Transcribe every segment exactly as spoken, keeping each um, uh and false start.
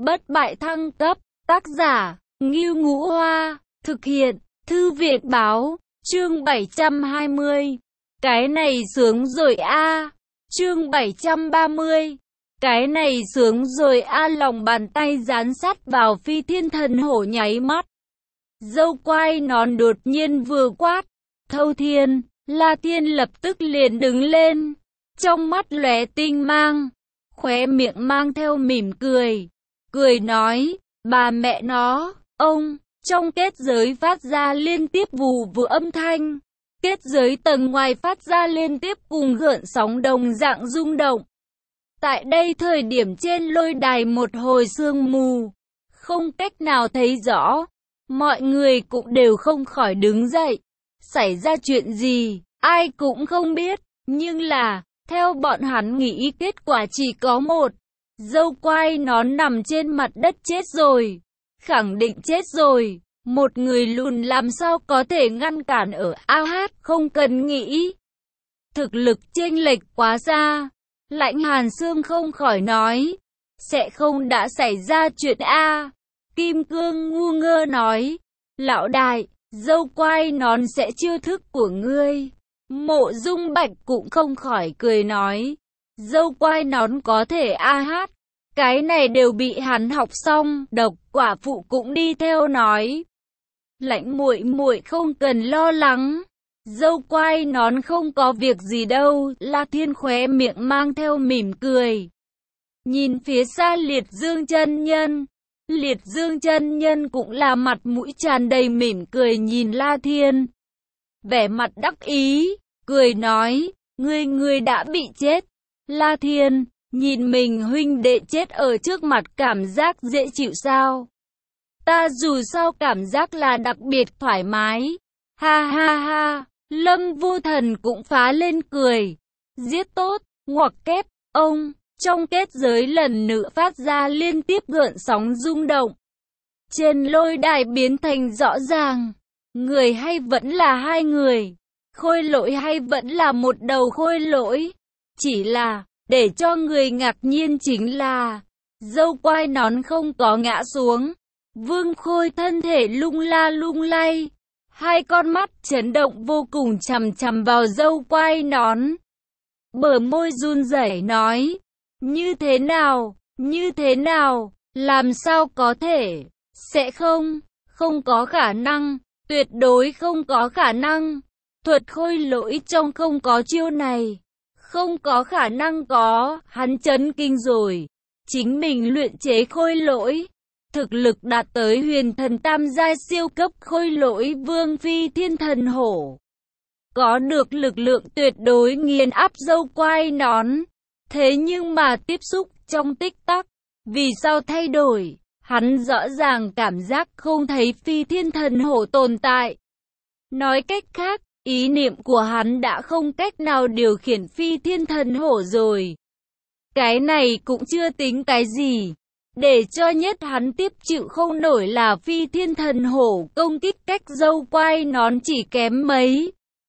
bất bại thăng cấp, tác giả, Ngưu Ngũ Hoa, thực hiện, Thư viện Báo, chương bảy trăm hai mươi. Cái này sướng rồi a. Chương bảy trăm ba mươi. Cái này sướng rồi a. Lòng bàn tay dán sát vào Phi Thiên Thần Hổ nháy mắt. Dâu quai nón đột nhiên vừa quát, Thâu Thiên, La Thiên lập tức liền đứng lên, trong mắt lóe tinh mang, khóe miệng mang theo mỉm cười, cười nói, bà mẹ nó, ông, trong kết giới phát ra liên tiếp vù vù âm thanh, kết giới tầng ngoài phát ra liên tiếp cùng gợn sóng đồng dạng rung động. Tại đây thời điểm trên lôi đài một hồi sương mù, không cách nào thấy rõ, mọi người cũng đều không khỏi đứng dậy. Xảy ra chuyện gì, ai cũng không biết, nhưng là, theo bọn hắn nghĩ kết quả chỉ có một. Dâu quai nón nằm trên mặt đất chết rồi, khẳng định chết rồi, một người lùn làm sao có thể ngăn cản ở a hát, không cần nghĩ. Thực lực chênh lệch quá xa, Lãnh Hàn Xương không khỏi nói, sẽ không đã xảy ra chuyện a. Kim Cương ngu ngơ nói, lão đại, dâu quai nón sẽ chiêu thức của ngươi. Mộ Dung Bạch cũng không khỏi cười nói, dâu quai nón có thể a hát, cái này đều bị hắn học xong. Độc Quả Phụ cũng đi theo nói, Lãnh muội muội không cần lo lắng, dâu quai nón không có việc gì đâu. La Thiên khóe miệng mang theo mỉm cười, nhìn phía xa Liệt Dương chân nhân. Liệt Dương chân nhân cũng là mặt mũi tràn đầy mỉm cười nhìn La Thiên, vẻ mặt đắc ý, cười nói, ngươi ngươi đã bị chết. La Thiên, nhìn mình huynh đệ chết ở trước mặt cảm giác dễ chịu sao? Ta dù sao cảm giác là đặc biệt thoải mái. Ha ha ha, Lâm Vô Thần cũng phá lên cười. Giết tốt, ngoặc kép, ông. Trong kết giới lần nữa phát ra liên tiếp gợn sóng rung động. Trên lôi đài biến thành rõ ràng, người hay vẫn là hai người, khôi lỗi hay vẫn là một đầu khôi lỗi. Chỉ là, để cho người ngạc nhiên chính là, dâu quai nón không có ngã xuống. Vương Khôi thân thể lung la lung lay, hai con mắt chấn động vô cùng chằm chằm vào dâu quai nón. Bờ môi run rẩy nói, như thế nào, như thế nào, làm sao có thể, sẽ không, không có khả năng, tuyệt đối không có khả năng, thuật khôi lỗi trong không có chiêu này, không có khả năng có. Hắn chấn kinh rồi, chính mình luyện chế khôi lỗi, thực lực đạt tới huyền thần tam giai siêu cấp khôi lỗi vương Phi Thiên Thần Hổ, có được lực lượng tuyệt đối nghiền áp dâu quai nón. Thế nhưng mà tiếp xúc trong tích tắc, vì sao thay đổi? Hắn rõ ràng cảm giác không thấy Phi Thiên Thần Hổ tồn tại. Nói cách khác, ý niệm của hắn đã không cách nào điều khiển Phi Thiên Thần Hổ rồi. Cái này cũng chưa tính cái gì. Để cho nhất hắn tiếp chịu không nổi là Phi Thiên Thần Hổ công kích cách dâu quai nón chỉ kém mấy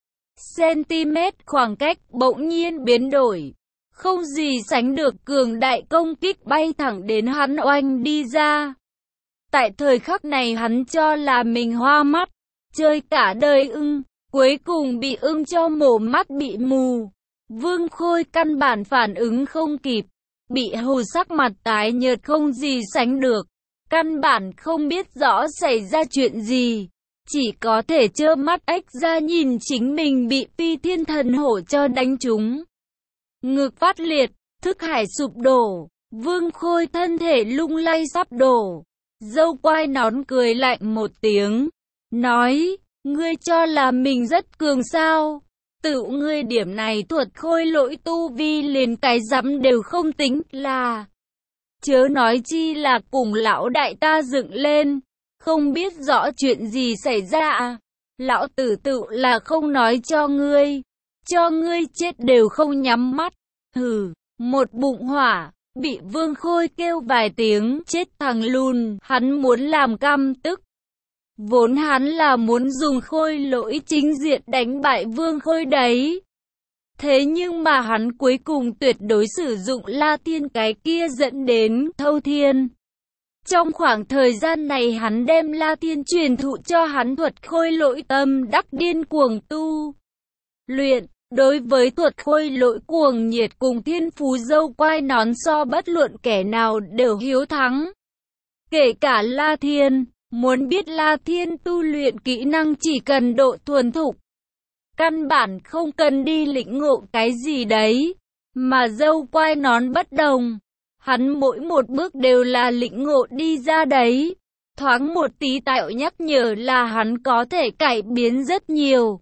cm khoảng cách bỗng nhiên biến đổi. Không gì sánh được cường đại công kích bay thẳng đến hắn oanh đi ra. Tại thời khắc này hắn cho là mình hoa mắt, chơi cả đời ưng, cuối cùng bị ưng cho mổ mắt bị mù. Vương Khôi căn bản phản ứng không kịp, bị hù sắc mặt tái nhợt không gì sánh được, căn bản không biết rõ xảy ra chuyện gì, chỉ có thể trơ mắt ếch ra nhìn chính mình bị Phi Thiên Thần Hổ cho đánh trúng. Ngực phát liệt, thức hải sụp đổ, Vương Khôi thân thể lung lay sắp đổ. Dâu quai nón cười lạnh một tiếng, nói, ngươi cho là mình rất cường sao? Tự ngươi điểm này thuật khôi lỗi tu vi liền cái rắm đều không tính là. Chớ nói chi là cùng lão đại ta dựng lên, không biết rõ chuyện gì xảy ra à? Lão tử tự là không nói cho ngươi. Cho ngươi chết đều không nhắm mắt. Hừ, một bụng hỏa, bị Vương Khôi kêu vài tiếng, chết thằng lùn, hắn muốn làm căm tức. Vốn hắn là muốn dùng khôi lỗi chính diện đánh bại Vương Khôi đấy. Thế nhưng mà hắn cuối cùng tuyệt đối sử dụng La Thiên cái kia dẫn đến Thâu Thiên. Trong khoảng thời gian này hắn đem La Thiên truyền thụ cho hắn thuật khôi lỗi tâm đắc điên cuồng tu luyện. Đối với thuật khôi lỗi cuồng nhiệt cùng thiên phú dâu quai nón so bất luận kẻ nào đều hiếu thắng. Kể cả La Thiên, muốn biết La Thiên tu luyện kỹ năng chỉ cần độ thuần thục. Căn bản không cần đi lĩnh ngộ cái gì đấy, mà dâu quai nón bất đồng. Hắn mỗi một bước đều là lĩnh ngộ đi ra đấy. Thoáng một tí tạo nhắc nhở là hắn có thể cải biến rất nhiều.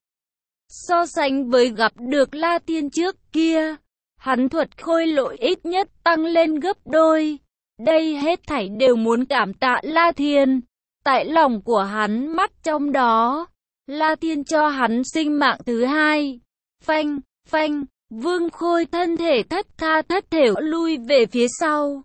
So sánh với gặp được La Thiên trước kia, hắn thuật khôi lỗi ít nhất tăng lên gấp đôi. Đây hết thảy đều muốn cảm tạ La Thiên. Tại lòng của hắn mắt trong đó, La Thiên cho hắn sinh mạng thứ hai. Phanh, phanh, Vương Khôi thân thể thất tha thất thểu lui về phía sau.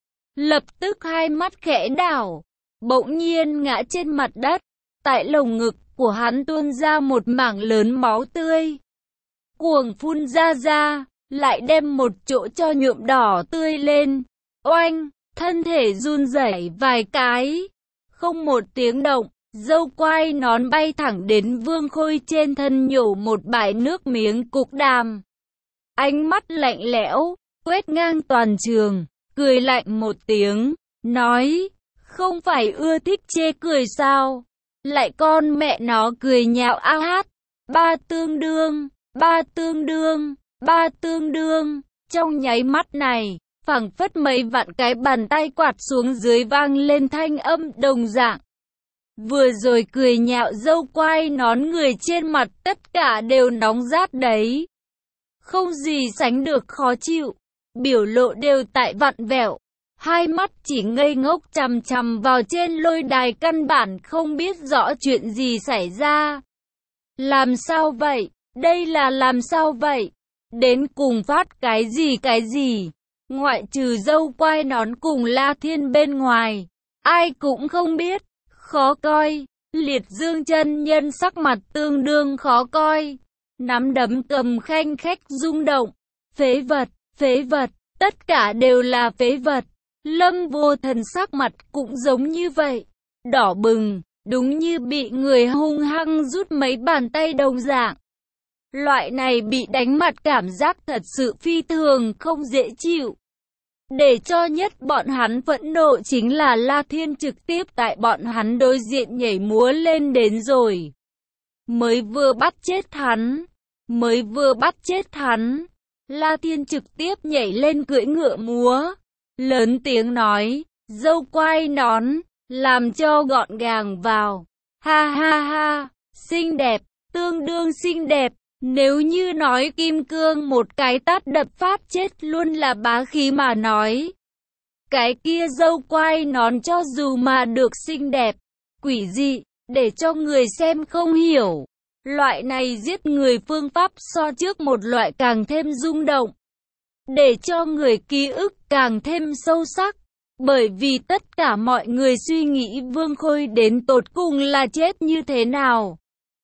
Lập tức hai mắt khẽ đảo, bỗng nhiên ngã trên mặt đất. Tại lồng ngực của hắn tuôn ra một mảng lớn máu tươi. Cuồng phun ra ra, lại đem một chỗ cho nhuộm đỏ tươi lên. Oanh, thân thể run rẩy vài cái. Không một tiếng động, dâu quai nón bay thẳng đến Vương Khôi trên thân nhổ một bãi nước miếng cục đàm. Ánh mắt lạnh lẽo, quét ngang toàn trường, cười lạnh một tiếng, nói, không phải ưa thích chê cười sao? Lại con mẹ nó cười nhạo a hát, ba tương đương, ba tương đương, ba tương đương. Trong nháy mắt này, phảng phất mấy vạn cái bàn tay quạt xuống dưới vang lên thanh âm đồng dạng. Vừa rồi cười nhạo dâu quai nón người trên mặt tất cả đều nóng rát đấy. Không gì sánh được khó chịu, biểu lộ đều tại vặn vẹo. Hai mắt chỉ ngây ngốc chằm chằm vào trên lôi đài căn bản không biết rõ chuyện gì xảy ra. Làm sao vậy? Đây là làm sao vậy? Đến cùng phát cái gì cái gì? Ngoại trừ dâu quai nón cùng La Thiên bên ngoài, ai cũng không biết. Khó coi, Liệt Dương chân nhân sắc mặt tương đương khó coi. Nắm đấm cầm khanh khách rung động. Phế vật, phế vật, tất cả đều là phế vật. Lâm Vô Thần sắc mặt cũng giống như vậy. Đỏ bừng, đúng như bị người hung hăng rút mấy bàn tay đồng dạng. Loại này bị đánh mặt cảm giác thật sự phi thường không dễ chịu. Để cho nhất bọn hắn phẫn nộ chính là La Thiên trực tiếp tại bọn hắn đối diện nhảy múa lên đến rồi. Mới vừa bắt chết hắn, mới vừa bắt chết hắn, La Thiên trực tiếp nhảy lên cưỡi ngựa múa. Lớn tiếng nói, dâu quai nón, làm cho gọn gàng vào. Ha ha ha, xinh đẹp, tương đương xinh đẹp. Nếu như nói kim cương một cái tát đập phát chết luôn là bá khí mà nói. Cái kia dâu quai nón cho dù mà được xinh đẹp, quỷ dị, để cho người xem không hiểu. Loại này giết người phương pháp so trước một loại càng thêm rung động. Để cho người ký ức càng thêm sâu sắc. Bởi vì tất cả mọi người suy nghĩ Vương Khôi đến tột cùng là chết như thế nào.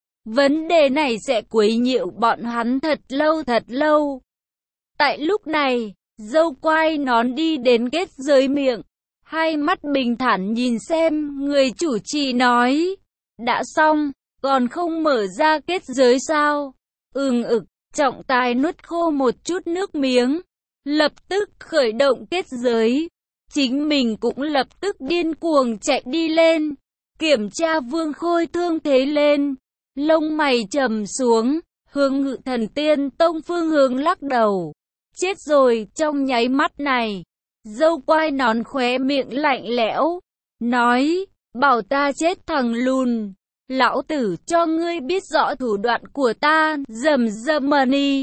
Vấn đề này sẽ quấy nhiễu bọn hắn thật lâu thật lâu. Tại lúc này, dâu quai nón đi đến kết giới miệng. Hai mắt bình thản nhìn xem, người chủ trì nói. Đã xong, còn không mở ra kết giới sao? Ừm ực, trọng tài nuốt khô một chút nước miếng. Lập tức khởi động kết giới. Chính mình cũng lập tức điên cuồng chạy đi lên. Kiểm tra Vương Khôi thương thế lên. Lông mày trầm xuống, hướng Ngự Thần Tiên Tông phương hướng lắc đầu. Chết rồi, trong nháy mắt này. Dâu quai nón khóe miệng lạnh lẽo. Nói, bảo ta chết thằng lùn. Lão tử cho ngươi biết rõ thủ đoạn của ta. Dầm dầm money.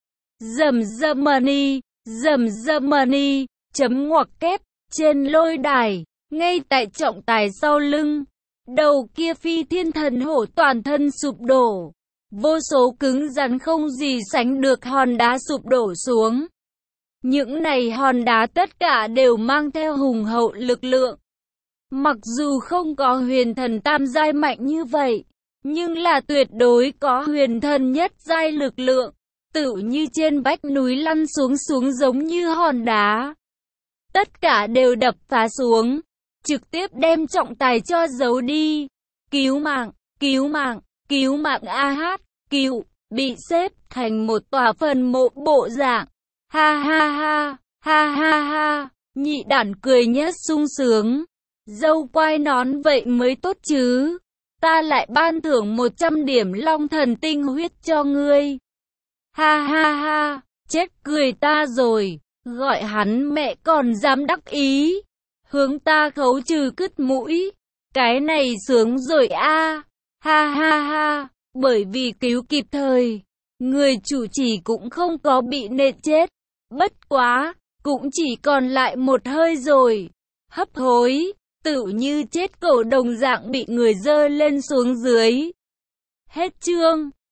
Dầm dầm money. Dầm dầm money. Chấm ngoặc kép. Trên lôi đài, ngay tại trọng tài sau lưng. Đầu kia phi thiên thần hổ toàn thân sụp đổ. Vô số cứng rắn không gì sánh được hòn đá sụp đổ xuống. Những này hòn đá tất cả đều mang theo hùng hậu lực lượng. Mặc dù không có huyền thần tam giai mạnh như vậy, nhưng là tuyệt đối có huyền thần nhất giai lực lượng. Tựu như trên vách núi lăn xuống xuống giống như hòn đá. Tất cả đều đập phá xuống. trực tiếp đem trọng tài cho giấu đi. Cứu mạng, cứu mạng, cứu mạng a hát, cứu, bị xếp thành một tòa phần mộ bộ dạng. Ha ha ha, ha ha ha, nhị đản cười nhất sung sướng. Dâu quai nón vậy mới tốt chứ. Ta lại ban thưởng một trăm điểm long thần tinh huyết cho ngươi. Ha ha ha, chết cười ta rồi, gọi hắn mẹ còn dám đắc ý. Hướng ta khấu trừ cứt mũi. Cái này sướng rồi a. Ha ha ha, bởi vì cứu kịp thời, người chủ trì cũng không có bị nện chết. Bất quá, cũng chỉ còn lại một hơi rồi. Hấp hối, tựu như chết cẩu đồng dạng bị người dơ lên xuống dưới. Hết chương.